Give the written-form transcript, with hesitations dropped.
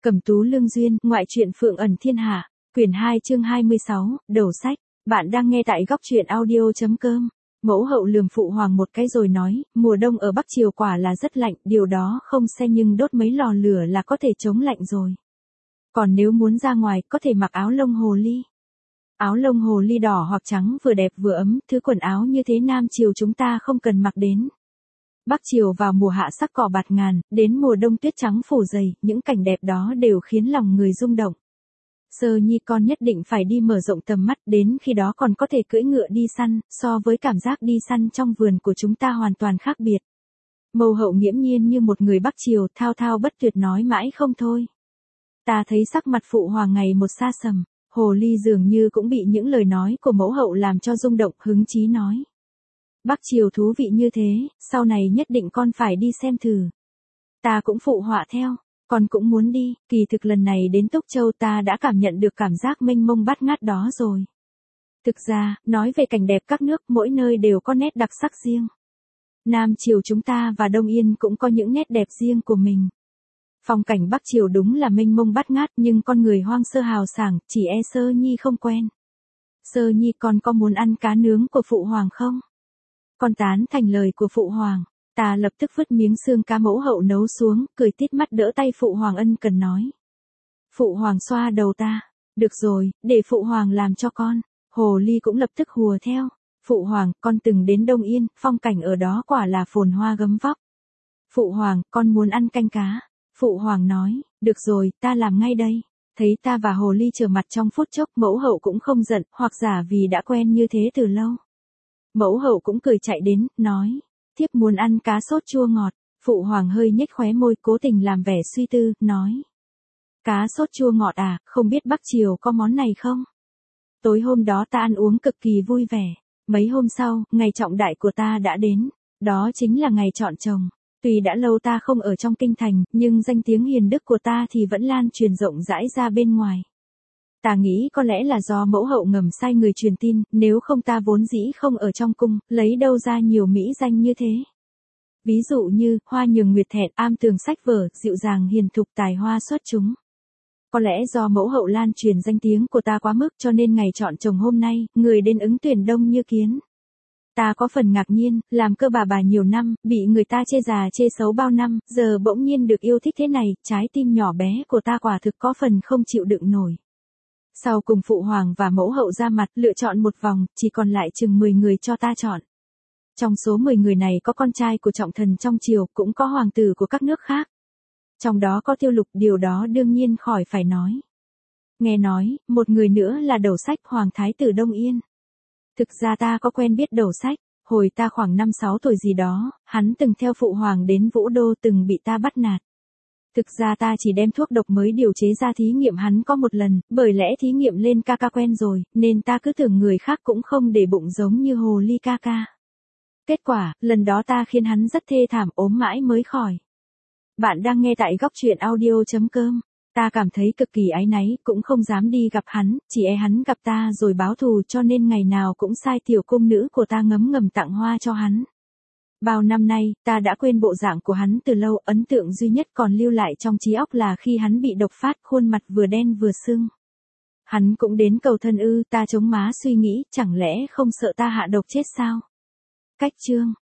Cẩm Tú Lương Duyên, ngoại truyện Phượng ẩn thiên hạ, quyển 2 chương 26, đầu sách. Bạn đang nghe tại góc truyện audio.com. Mẫu hậu lườm phụ hoàng một cái rồi nói, mùa đông ở Bắc Triều quả là rất lạnh, điều đó không xe nhưng đốt mấy lò lửa là có thể chống lạnh rồi. Còn nếu muốn ra ngoài, có thể mặc áo lông hồ ly. Áo lông hồ ly đỏ hoặc trắng vừa đẹp vừa ấm, thứ quần áo như thế Nam Triều chúng ta không cần mặc đến. Bắc Triều vào mùa hạ sắc cỏ bạt ngàn, đến mùa đông tuyết trắng phủ dày, những cảnh đẹp đó đều khiến lòng người rung động. Sơ Nhi con nhất định phải đi mở rộng tầm mắt, đến khi đó còn có thể cưỡi ngựa đi săn, so với cảm giác đi săn trong vườn của chúng ta hoàn toàn khác biệt. Mâu hậu nghiễm nhiên như một người Bắc Triều, thao thao bất tuyệt nói mãi không thôi. Ta thấy sắc mặt phụ hoàng ngày một xa sầm, hồ ly dường như cũng bị những lời nói của mẫu hậu làm cho rung động, hứng chí nói. Bắc Triều thú vị như thế, sau này nhất định con phải đi xem thử. Ta cũng phụ họa theo, con cũng muốn đi, kỳ thực lần này đến Túc Châu ta đã cảm nhận được cảm giác mênh mông bát ngát đó rồi. Thực ra, nói về cảnh đẹp các nước, mỗi nơi đều có nét đặc sắc riêng. Nam Triều chúng ta và Đông Yên cũng có những nét đẹp riêng của mình. Phong cảnh Bắc Triều đúng là mênh mông bát ngát nhưng con người hoang sơ hào sảng, chỉ e Sơ Nhi không quen. Sơ Nhi con có muốn ăn cá nướng của phụ hoàng không? Con tán thành lời của phụ hoàng, ta lập tức vứt miếng xương cá mẫu hậu nấu xuống, cười tít mắt đỡ tay phụ hoàng ân cần nói. Phụ hoàng xoa đầu ta, được rồi, để phụ hoàng làm cho con. Hồ ly cũng lập tức hùa theo. Phụ hoàng, con từng đến Đông Yên, phong cảnh ở đó quả là phồn hoa gấm vóc. Phụ hoàng, con muốn ăn canh cá. Phụ hoàng nói, được rồi, ta làm ngay đây. Thấy ta và hồ ly trở mặt trong phút chốc, mẫu hậu cũng không giận, hoặc giả vì đã quen như thế từ lâu. Mẫu hậu cũng cười chạy đến, nói, thiếp muốn ăn cá sốt chua ngọt. Phụ hoàng hơi nhếch khóe môi, cố tình làm vẻ suy tư, nói. Cá sốt chua ngọt à, không biết Bắc Triều có món này không? Tối hôm đó ta ăn uống cực kỳ vui vẻ. Mấy hôm sau, ngày trọng đại của ta đã đến. Đó chính là ngày chọn chồng. Tuy đã lâu ta không ở trong kinh thành, nhưng danh tiếng hiền đức của ta thì vẫn lan truyền rộng rãi ra bên ngoài. Ta nghĩ có lẽ là do mẫu hậu ngầm sai người truyền tin, nếu không ta vốn dĩ không ở trong cung, lấy đâu ra nhiều mỹ danh như thế. Ví dụ như, hoa nhường nguyệt thẹn, am tường sách vở, dịu dàng hiền thục, tài hoa xuất chúng. Có lẽ do mẫu hậu lan truyền danh tiếng của ta quá mức cho nên ngày chọn chồng hôm nay, người đến ứng tuyển đông như kiến. Ta có phần ngạc nhiên, làm cơ bà nhiều năm, bị người ta chê già chê xấu bao năm, giờ bỗng nhiên được yêu thích thế này, trái tim nhỏ bé của ta quả thực có phần không chịu đựng nổi. Sau cùng phụ hoàng và mẫu hậu ra mặt, lựa chọn một vòng, chỉ còn lại chừng 10 người cho ta chọn. Trong số 10 người này có con trai của trọng thần trong triều, cũng có hoàng tử của các nước khác. Trong đó có Tiêu Lục, điều đó đương nhiên khỏi phải nói. Nghe nói, một người nữa là Đầu Sách, hoàng thái tử Đông Yên. Thực ra ta có quen biết Đầu Sách, hồi ta khoảng 5-6 tuổi gì đó, hắn từng theo phụ hoàng đến Vũ Đô từng bị ta bắt nạt. Thực ra ta chỉ đem thuốc độc mới điều chế ra thí nghiệm hắn có một lần, bởi lẽ thí nghiệm lên ca ca quen rồi, nên ta cứ tưởng người khác cũng không để bụng giống như hồ ly ca ca. Kết quả, lần đó ta khiến hắn rất thê thảm, ốm mãi mới khỏi. Bạn đang nghe tại góc truyện audio.com. Ta cảm thấy cực kỳ áy náy, cũng không dám đi gặp hắn, chỉ e hắn gặp ta rồi báo thù cho nên ngày nào cũng sai tiểu cung nữ của ta ngấm ngầm tặng hoa cho hắn. Bao năm nay, ta đã quên bộ dạng của hắn từ lâu, ấn tượng duy nhất còn lưu lại trong trí óc là khi hắn bị độc phát, khuôn mặt vừa đen vừa sưng. Hắn cũng đến cầu thân ư, ta chống má suy nghĩ, chẳng lẽ không sợ ta hạ độc chết sao? Cách chương